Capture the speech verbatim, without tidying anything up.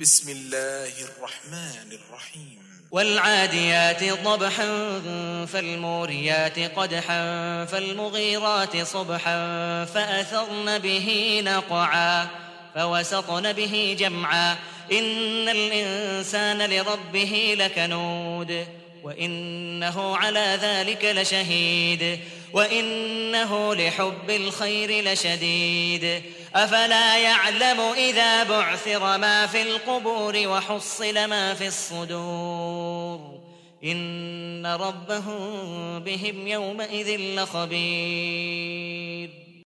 بسم الله الرحمن الرحيم والعاديات ضبحا فالموريات قدحا فالمغيرات صبحا فأثرن به نقعا فوسطن به جمعا إن الإنسان لربه لكنود وإنه على ذلك لشهيد وإنه لحب الخير لشديد أفلا يعلم إذا بعثر ما في القبور وحصل ما في الصدور إن ربهم بهم يومئذ لخبير